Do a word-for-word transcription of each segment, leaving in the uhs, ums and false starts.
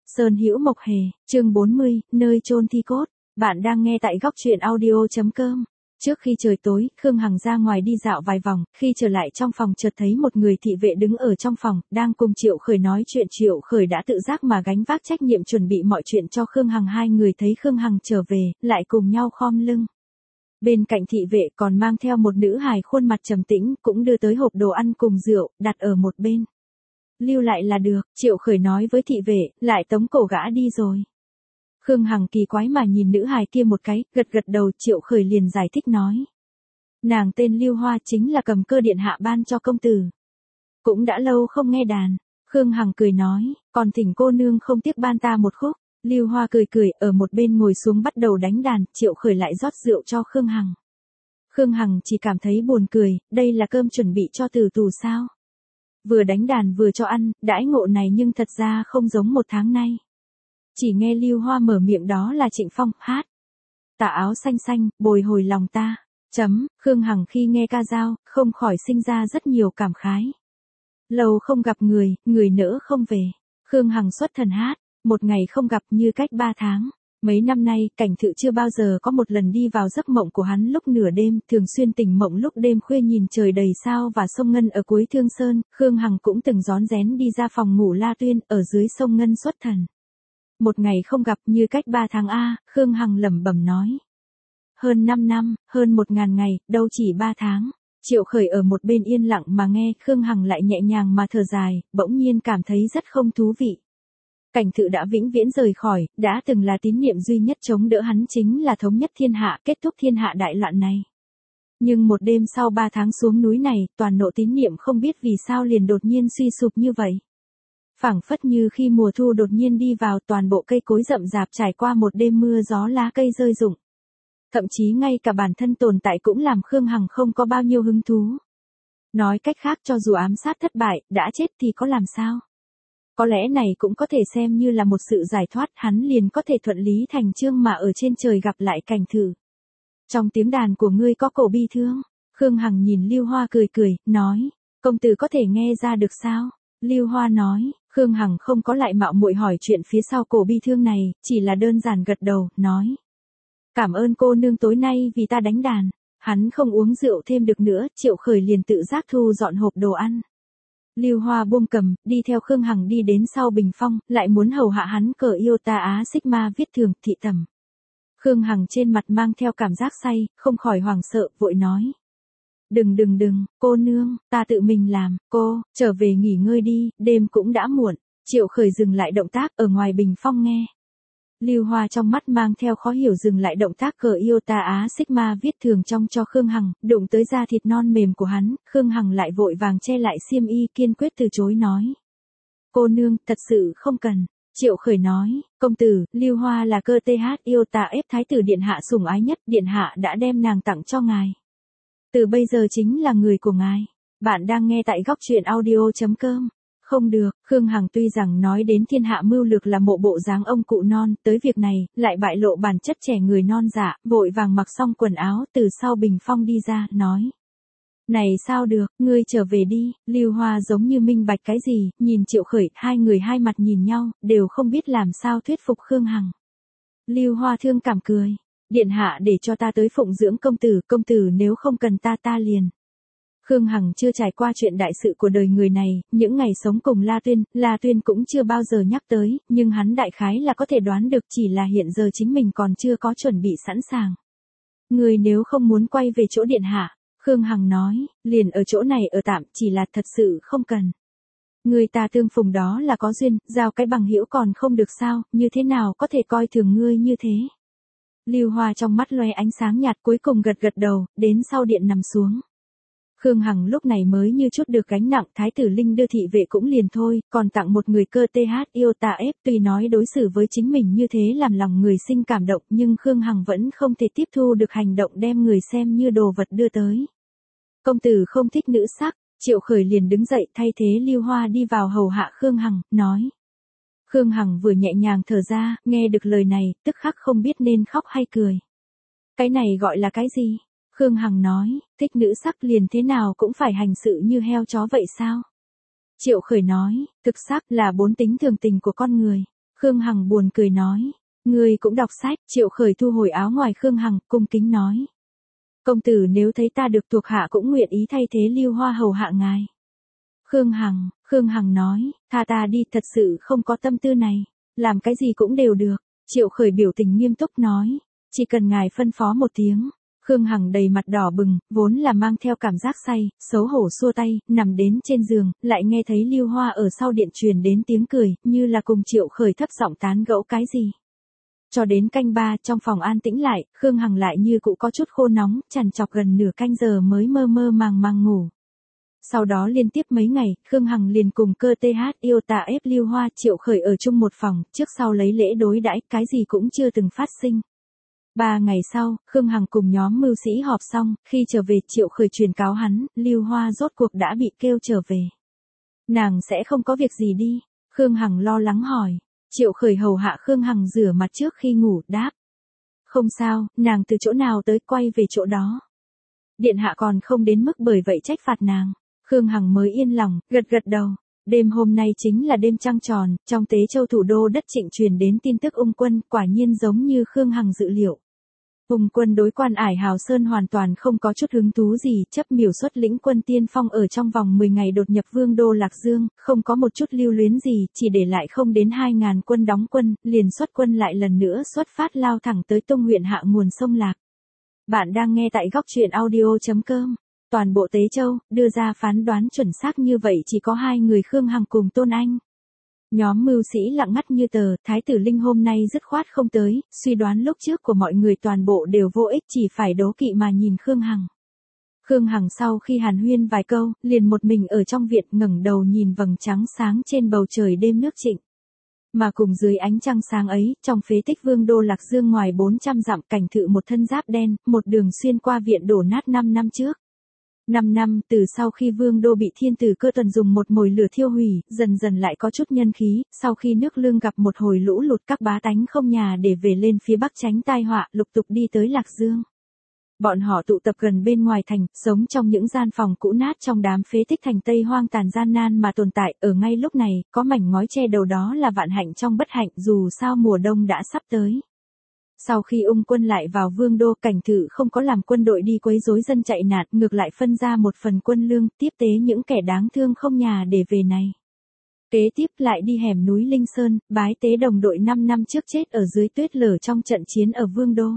Sơn Hữu Mộc Hề, chương bốn mươi, nơi chôn thi cốt. Bạn đang nghe tại góc truyện audio chấm com. Trước khi trời tối, Khương Hằng ra ngoài đi dạo vài vòng, khi trở lại trong phòng chợt thấy một người thị vệ đứng ở trong phòng, đang cùng Triệu Khởi nói chuyện. Triệu Khởi đã tự giác mà gánh vác trách nhiệm chuẩn bị mọi chuyện cho Khương Hằng. Hai người thấy Khương Hằng trở về, lại cùng nhau khom lưng. Bên cạnh thị vệ còn mang theo một nữ hài khuôn mặt trầm tĩnh, cũng đưa tới hộp đồ ăn cùng rượu, đặt ở một bên. Lưu lại là được, Triệu Khởi nói với thị vệ, lại tống cổ gã đi rồi. Khương Hằng kỳ quái mà nhìn nữ hài kia một cái, gật gật đầu. Triệu Khởi liền giải thích nói. Nàng tên Lưu Hoa, chính là cầm cơ điện hạ ban cho công tử. Cũng đã lâu không nghe đàn. Khương Hằng cười nói, còn thỉnh cô nương không tiếc ban ta một khúc. Lưu Hoa cười cười, ở một bên ngồi xuống bắt đầu đánh đàn. Triệu Khởi lại rót rượu cho Khương Hằng. Khương Hằng chỉ cảm thấy buồn cười, đây là cơm chuẩn bị cho tử tù sao? Vừa đánh đàn vừa cho ăn, đãi ngộ này nhưng thật ra không giống một tháng nay. Chỉ nghe Lưu Hoa mở miệng đó là Trịnh Phong, hát. Tà áo xanh xanh, bồi hồi lòng ta. Chấm, Khương Hằng khi nghe ca dao, không khỏi sinh ra rất nhiều cảm khái. Lâu không gặp người, người nỡ không về. Khương Hằng xuất thần hát, một ngày không gặp như cách ba tháng. Mấy năm nay, Cảnh Thự chưa bao giờ có một lần đi vào giấc mộng của hắn lúc nửa đêm, thường xuyên tỉnh mộng lúc đêm khuya nhìn trời đầy sao và sông Ngân ở cuối Thương Sơn. Khương Hằng cũng từng rón rén đi ra phòng ngủ La Tuyên, ở dưới sông Ngân xuất thần. Một ngày không gặp như cách ba tháng a, Khương Hằng lẩm bẩm nói. Hơn năm năm, hơn một ngàn ngày, đâu chỉ ba tháng. Triệu Khởi ở một bên yên lặng mà nghe, Khương Hằng lại nhẹ nhàng mà thở dài, bỗng nhiên cảm thấy rất không thú vị. Cảnh Thự đã vĩnh viễn rời khỏi, đã từng là tín niệm duy nhất chống đỡ hắn, chính là thống nhất thiên hạ, kết thúc thiên hạ đại loạn này. Nhưng một đêm sau ba tháng xuống núi này, toàn nộ tín niệm không biết vì sao liền đột nhiên suy sụp như vậy. Phảng phất như khi mùa thu đột nhiên đi vào, toàn bộ cây cối rậm rạp trải qua một đêm mưa gió lá cây rơi rụng. Thậm chí ngay cả bản thân tồn tại cũng làm Khương Hằng không có bao nhiêu hứng thú. Nói cách khác, cho dù ám sát thất bại, đã chết thì có làm sao? Có lẽ này cũng có thể xem như là một sự giải thoát, hắn liền có thể thuận lý thành chương mà ở trên trời gặp lại Cảnh Thự. Trong tiếng đàn của ngươi có cổ bi thương. Khương Hằng nhìn Lưu Hoa cười cười, nói, công tử có thể nghe ra được sao? Lưu Hoa nói, Khương Hằng không có lại mạo muội hỏi chuyện phía sau cổ bi thương này, chỉ là đơn giản gật đầu, nói. Cảm ơn cô nương tối nay vì ta đánh đàn. Hắn không uống rượu thêm được nữa, Triệu Khởi liền tự giác thu dọn hộp đồ ăn. Lưu Hoa buông cầm, đi theo Khương Hằng đi đến sau bình phong, lại muốn hầu hạ hắn cờ yêu ta á sigma viết thường, thị tầm. Khương Hằng trên mặt mang theo cảm giác say, không khỏi hoảng sợ, vội nói. Đừng đừng đừng, cô nương, ta tự mình làm, cô, trở về nghỉ ngơi đi, đêm cũng đã muộn. Triệu Khởi dừng lại động tác ở ngoài bình phong nghe. Lưu Hoa trong mắt mang theo khó hiểu dừng lại động tác cờ yêu ta á sigma viết thường trong cho Khương Hằng, đụng tới da thịt non mềm của hắn, Khương Hằng lại vội vàng che lại xiêm y, kiên quyết từ chối nói. Cô nương, thật sự không cần. Triệu Khởi nói, công tử, Lưu Hoa là cơ th yêu ta ép thái tử điện hạ sủng ái nhất, điện hạ đã đem nàng tặng cho ngài. Từ bây giờ chính là người của ngài. Bạn đang nghe tại góc truyện audio chấm com. Không được, Khương Hằng tuy rằng nói đến thiên hạ mưu lược là mộ bộ dáng ông cụ non, tới việc này, lại bại lộ bản chất trẻ người non dạ, vội vàng mặc xong quần áo, từ sau bình phong đi ra, nói. Này sao được, ngươi trở về đi. Lưu Hoa giống như minh bạch cái gì, nhìn Triệu Khởi, hai người hai mặt nhìn nhau, đều không biết làm sao thuyết phục Khương Hằng. Lưu Hoa thương cảm cười. Điện hạ để cho ta tới phụng dưỡng công tử, công tử nếu không cần ta ta liền. Khương Hằng chưa trải qua chuyện đại sự của đời người này, những ngày sống cùng La Tuyên, La Tuyên cũng chưa bao giờ nhắc tới, nhưng hắn đại khái là có thể đoán được, chỉ là hiện giờ chính mình còn chưa có chuẩn bị sẵn sàng. Người nếu không muốn quay về chỗ điện hạ, Khương Hằng nói, liền ở chỗ này ở tạm, chỉ là thật sự không cần. Người ta tương phùng đó là có duyên, giao cái bằng hữu còn không được sao, như thế nào có thể coi thường ngươi như thế. Lưu Hoa trong mắt loe ánh sáng nhạt, cuối cùng gật gật đầu, đến sau điện nằm xuống. Khương Hằng lúc này mới như chút được gánh nặng, thái tử Linh đưa thị vệ cũng liền thôi, còn tặng một người cơ th yêu ta ép, tuy nói đối xử với chính mình như thế làm lòng người sinh cảm động, nhưng Khương Hằng vẫn không thể tiếp thu được hành động đem người xem như đồ vật đưa tới. Công tử không thích nữ sắc, Triệu Khởi liền đứng dậy thay thế Lưu Hoa đi vào hầu hạ Khương Hằng, nói. Khương Hằng vừa nhẹ nhàng thở ra, nghe được lời này, tức khắc không biết nên khóc hay cười. Cái này gọi là cái gì? Khương Hằng nói, thích nữ sắc liền thế nào cũng phải hành sự như heo chó vậy sao? Triệu Khởi nói, thực sắc là bốn tính thường tình của con người. Khương Hằng buồn cười nói. Ngươi cũng đọc sách, Triệu Khởi thu hồi áo ngoài Khương Hằng, cung kính nói. Công tử nếu thấy ta được thuộc hạ cũng nguyện ý thay thế Lưu Hoa hầu hạ ngài. Khương Hằng, Khương Hằng nói, tha ta đi, thật sự không có tâm tư này, làm cái gì cũng đều được. Triệu Khởi biểu tình nghiêm túc nói, chỉ cần ngài phân phó một tiếng. Khương Hằng đầy mặt đỏ bừng, vốn là mang theo cảm giác say, xấu hổ xua tay, nằm đến trên giường, lại nghe thấy Lưu Hoa ở sau điện truyền đến tiếng cười, như là cùng Triệu Khởi thấp giọng tán gẫu cái gì. Cho đến canh ba, trong phòng an tĩnh lại, Khương Hằng lại như cũ có chút khô nóng, trằn trọc gần nửa canh giờ mới mơ mơ màng màng ngủ. Sau đó liên tiếp mấy ngày, Khương Hằng liền cùng cơ tê hát yêu tà ép Lưu Hoa Triệu Khởi ở chung một phòng, trước sau lấy lễ đối đãi, cái gì cũng chưa từng phát sinh. Ba ngày sau, Khương Hằng cùng nhóm mưu sĩ họp xong, khi trở về Triệu Khởi truyền cáo hắn, Lưu Hoa rốt cuộc đã bị kêu trở về. Nàng sẽ không có việc gì đi, Khương Hằng lo lắng hỏi. Triệu Khởi hầu hạ Khương Hằng rửa mặt trước khi ngủ, đáp. Không sao, nàng từ chỗ nào tới quay về chỗ đó. Điện hạ còn không đến mức bởi vậy trách phạt nàng. Khương Hằng mới yên lòng, gật gật đầu. Đêm hôm nay chính là đêm trăng tròn, trong Tế Châu thủ đô đất Trịnh truyền đến tin tức ung quân, quả nhiên giống như Khương Hằng dự liệu. Ung quân đối Quan Ải Hào Sơn hoàn toàn không có chút hứng thú gì, chấp miểu xuất lĩnh quân tiên phong ở trong vòng mười ngày đột nhập Vương đô Lạc Dương, không có một chút lưu luyến gì, chỉ để lại không đến hai ngàn quân đóng quân, liền xuất quân lại lần nữa xuất phát lao thẳng tới Tung huyện hạ nguồn sông Lạc. Bạn đang nghe tại góc truyện audio chấm com. Toàn bộ Tế Châu, đưa ra phán đoán chuẩn xác như vậy chỉ có hai người Khương Hằng cùng Tôn Anh. Nhóm mưu sĩ lặng ngắt như tờ, Thái tử Linh hôm nay dứt khoát không tới, suy đoán lúc trước của mọi người toàn bộ đều vô ích, chỉ phải đố kỵ mà nhìn Khương Hằng. Khương Hằng sau khi hàn huyên vài câu, liền một mình ở trong viện ngẩng đầu nhìn vầng trắng sáng trên bầu trời đêm nước Trịnh. Mà cùng dưới ánh trăng sáng ấy, trong phế tích Vương đô Lạc Dương ngoài bốn trăm dặm, cảnh thự một thân giáp đen, một đường xuyên qua viện đổ nát năm năm trước. Năm năm từ sau khi Vương đô bị Thiên tử Cơ Tuần dùng một mồi lửa thiêu hủy, dần dần lại có chút nhân khí, sau khi nước Lương gặp một hồi lũ lụt, các bá tánh không nhà để về lên phía bắc tránh tai họa, lục tục đi tới Lạc Dương. Bọn họ tụ tập gần bên ngoài thành, sống trong những gian phòng cũ nát trong đám phế tích thành Tây hoang tàn gian nan mà tồn tại, ở ngay lúc này, có mảnh ngói che đầu đó là vạn hạnh trong bất hạnh, dù sao mùa đông đã sắp tới. Sau khi ung quân lại vào Vương đô, cảnh thự không có làm quân đội đi quấy rối dân chạy nạn, ngược lại phân ra một phần quân lương, tiếp tế những kẻ đáng thương không nhà để về này. Kế tiếp lại đi hẻm núi Linh Sơn, bái tế đồng đội năm năm trước chết ở dưới tuyết lở trong trận chiến ở Vương đô.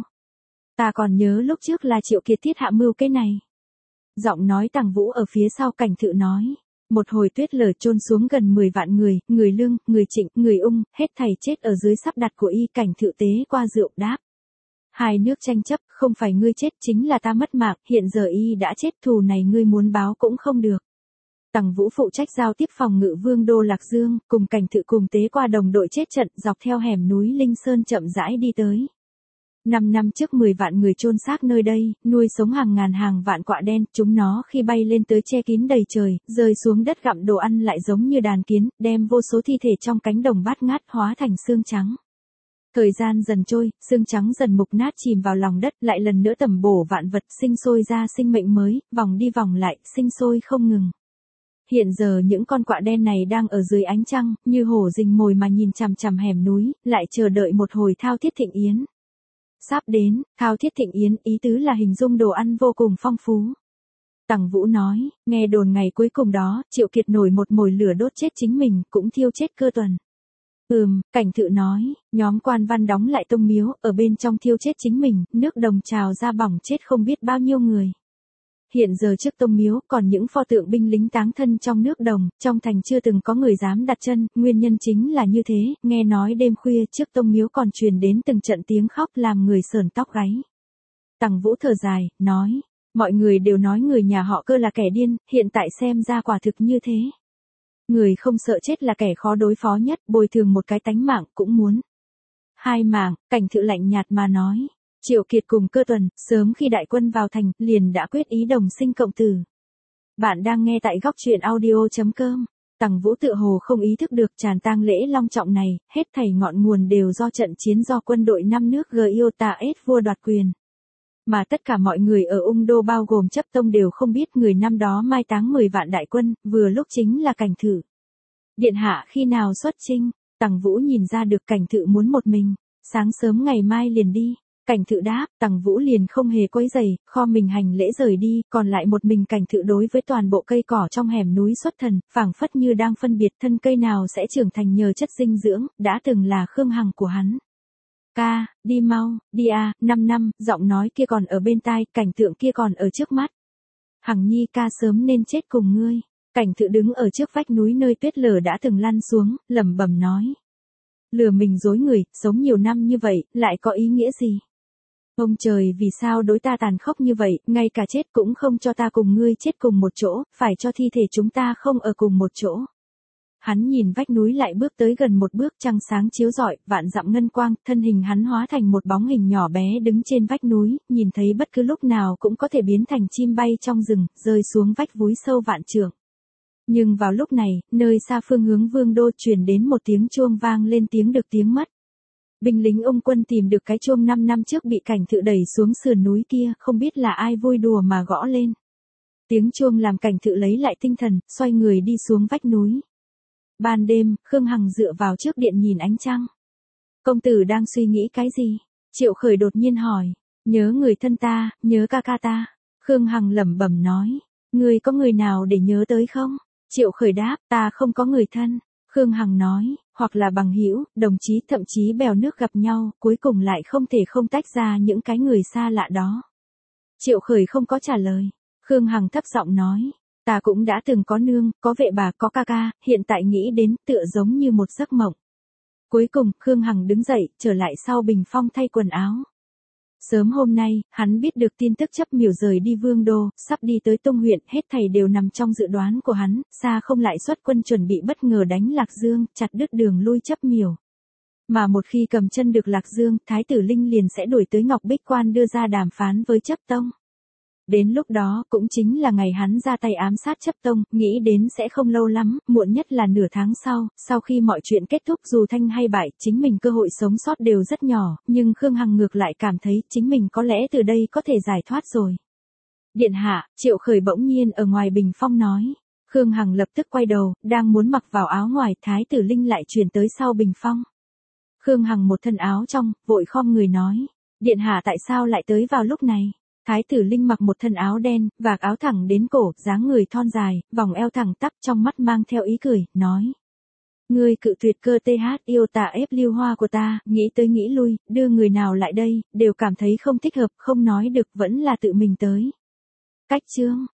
Ta còn nhớ lúc trước là Triệu Kiệt thiết hạ mưu cái này. Giọng nói Tằng Vũ ở phía sau cảnh thự nói. Một hồi tuyết lở chôn xuống gần mười vạn người, người Lương, người Trịnh, người Ung, hết thảy chết ở dưới sắp đặt của y. Cảnh thự tế qua rượu đáp. Hai nước tranh chấp, không phải ngươi chết chính là ta mất mạng, hiện giờ y đã chết, thù này ngươi muốn báo cũng không được. Tằng Vũ phụ trách giao tiếp phòng ngự Vương đô Lạc Dương, cùng cảnh thự cùng tế qua đồng đội chết trận, dọc theo hẻm núi Linh Sơn chậm rãi đi tới. Năm năm trước mười vạn người chôn xác nơi đây, nuôi sống hàng ngàn hàng vạn quạ đen, chúng nó khi bay lên tới che kín đầy trời, rơi xuống đất gặm đồ ăn lại giống như đàn kiến, đem vô số thi thể trong cánh đồng bát ngát hóa thành xương trắng. Thời gian dần trôi, xương trắng dần mục nát chìm vào lòng đất, lại lần nữa tẩm bổ vạn vật, sinh sôi ra sinh mệnh mới, vòng đi vòng lại, sinh sôi không ngừng. Hiện giờ những con quạ đen này đang ở dưới ánh trăng, như hổ rình mồi mà nhìn chằm chằm hẻm núi, lại chờ đợi một hồi thao thiết thịnh yến. Sắp đến, thao thiết thịnh yến, ý tứ là hình dung đồ ăn vô cùng phong phú. Tằng Vũ nói, nghe đồn ngày cuối cùng đó, Triệu Kiệt nổi một mồi lửa đốt chết chính mình, cũng thiêu chết Cơ Tuần. Ừm, cảnh thự nói, nhóm quan văn đóng lại tông miếu, ở bên trong thiêu chết chính mình, nước đồng trào ra bỏng chết không biết bao nhiêu người. Hiện giờ trước tông miếu còn những pho tượng binh lính táng thân trong nước đồng, trong thành chưa từng có người dám đặt chân, nguyên nhân chính là như thế, nghe nói đêm khuya trước tông miếu còn truyền đến từng trận tiếng khóc làm người sởn tóc gáy. Tằng Vũ thở dài, nói, mọi người đều nói người nhà họ Cơ là kẻ điên, hiện tại xem ra quả thực như thế. Người không sợ chết là kẻ khó đối phó nhất, bồi thường một cái tánh mạng cũng muốn. Hai mạng, cảnh thự lạnh nhạt mà nói. Triệu Kiệt cùng Cơ Tuần, sớm khi đại quân vào thành, liền đã quyết ý đồng sinh cộng tử. Bạn đang nghe tại góc truyện audio chấm com. Tằng Vũ tự hồ không ý thức được tràn tang lễ long trọng này, hết thảy ngọn nguồn đều do trận chiến do quân đội năm nước Giota S vua đoạt quyền. Mà tất cả mọi người ở Ung Đô bao gồm chấp tông đều không biết người năm đó mai táng mười vạn đại quân, vừa lúc chính là cảnh thử. Điện hạ khi nào xuất chinh? Tằng Vũ nhìn ra được Cảnh Thự muốn một mình, sáng sớm ngày mai liền đi. Cảnh Thự đáp, Tằng Vũ liền không hề quấy rầy, kho mình hành lễ rời đi, còn lại một mình Cảnh Thự đối với toàn bộ cây cỏ trong hẻm núi xuất thần, phảng phất như đang phân biệt thân cây nào sẽ trưởng thành nhờ chất dinh dưỡng, đã từng là Khương Hằng của hắn. Ca, đi mau, đi à, năm năm, giọng nói kia còn ở bên tai, cảnh tượng kia còn ở trước mắt. Hằng nhi ca sớm nên chết cùng ngươi. Cảnh Thự đứng ở trước vách núi nơi tuyết lở đã từng lăn xuống, lẩm bẩm nói. Lừa mình dối người, sống nhiều năm như vậy, lại có ý nghĩa gì? Ông trời vì sao đối ta tàn khốc như vậy, ngay cả chết cũng không cho ta cùng ngươi chết cùng một chỗ, phải cho thi thể chúng ta không ở cùng một chỗ. Hắn nhìn vách núi lại bước tới gần một bước, trăng sáng chiếu rọi, vạn dặm ngân quang, thân hình hắn hóa thành một bóng hình nhỏ bé đứng trên vách núi, nhìn thấy bất cứ lúc nào cũng có thể biến thành chim bay trong rừng, rơi xuống vách vúi sâu vạn trượng. Nhưng vào lúc này, nơi xa phương hướng Vương đô truyền đến một tiếng chuông vang lên, tiếng được tiếng mất. Binh lính ông quân tìm được cái chuông năm năm trước bị Cảnh Thự đẩy xuống sườn núi kia, không biết là ai vui đùa mà gõ lên. Tiếng chuông làm Cảnh Thự lấy lại tinh thần, xoay người đi xuống vách núi. Ban đêm, Khương Hằng dựa vào trước điện nhìn ánh trăng. Công tử đang suy nghĩ cái gì? Triệu Khởi đột nhiên hỏi. Nhớ người thân ta, nhớ ca ca ta. Khương Hằng lẩm bẩm nói. Ngươi có người nào để nhớ tới không? Triệu Khởi đáp, ta không có người thân. Khương Hằng nói, hoặc là bằng hữu, đồng chí, thậm chí bèo nước gặp nhau, cuối cùng lại không thể không tách ra những cái người xa lạ đó. Triệu Khởi không có trả lời. Khương Hằng thấp giọng nói. Ta cũng đã từng có nương, có vệ bà, có ca ca, hiện tại nghĩ đến tựa giống như một giấc mộng. Cuối cùng, Khương Hằng đứng dậy, trở lại sau bình phong thay quần áo. Sớm hôm nay, hắn biết được tin tức chấp miểu rời đi Vương đô, sắp đi tới Tung huyện, hết thảy đều nằm trong dự đoán của hắn, xa không lại xuất quân chuẩn bị bất ngờ đánh Lạc Dương, chặt đứt đường lui chấp miểu. Mà một khi cầm chân được Lạc Dương, Thái tử Linh liền sẽ đuổi tới Ngọc Bích Quan đưa ra đàm phán với chấp tông. Đến lúc đó, cũng chính là ngày hắn ra tay ám sát chấp tông, nghĩ đến sẽ không lâu lắm, muộn nhất là nửa tháng sau, sau khi mọi chuyện kết thúc dù thanh hay bại, chính mình cơ hội sống sót đều rất nhỏ, nhưng Khương Hằng ngược lại cảm thấy chính mình có lẽ từ đây có thể giải thoát rồi. Điện hạ, Triệu Khởi bỗng nhiên ở ngoài bình phong nói. Khương Hằng lập tức quay đầu, đang muốn mặc vào áo ngoài, Thái tử Linh lại truyền tới sau bình phong. Khương Hằng một thân áo trong, vội khom người nói. Điện hạ tại sao lại tới vào lúc này? Thái tử Linh mặc một thân áo đen, vạt áo thẳng đến cổ, dáng người thon dài, vòng eo thẳng tắp, trong mắt mang theo ý cười, nói. Ngươi cự tuyệt cơ th yêu tà ép lưu hoa của ta, nghĩ tới nghĩ lui, đưa người nào lại đây, đều cảm thấy không thích hợp, không nói được, vẫn là tự mình tới. Cách chương.